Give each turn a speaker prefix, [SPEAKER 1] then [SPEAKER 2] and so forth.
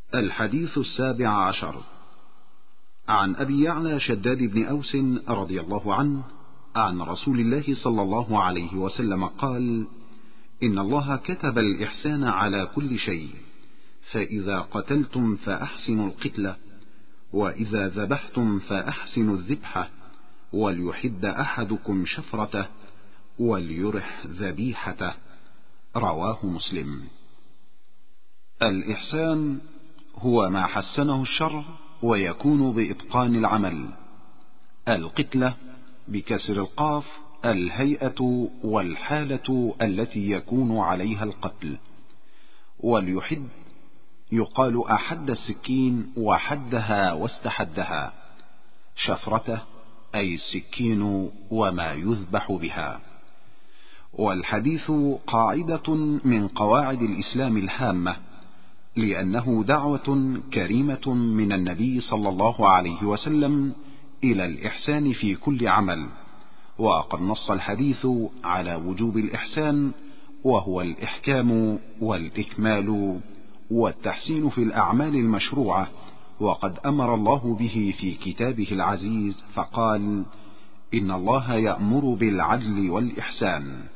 [SPEAKER 1] الحديث 17 عن أبي يعلى شداد بن أوس رضي الله عنه عن رسول الله صلى الله عليه وسلم قال: إن الله كتب الإحسان على كل شيء، فإذا قتلتم فأحسنوا القتلة، وإذا ذبحتم فأحسنوا الذبحة، وليحد أحدكم شفرته، وليرح ذبيحته. رواه مسلم. الإحسان هو ما حسنه الشرع ويكون بإتقان العمل. القتلة بكسر القاف الهيئة والحالة التي يكون عليها القتل. واليحد يقال أحد السكين وحدها واستحدها. شفرته أي السكين وما يذبح بها. والحديث قاعدة من قواعد الإسلام الهامة، لأنه دعوة كريمة من النبي صلى الله عليه وسلم إلى الإحسان في كل عمل. وقد نص الحديث على وجوب الإحسان، وهو الإحكام والإكمال والتحسين في الأعمال المشروعة. وقد أمر الله به في كتابه العزيز فقال: إن الله يأمر بالعدل والإحسان.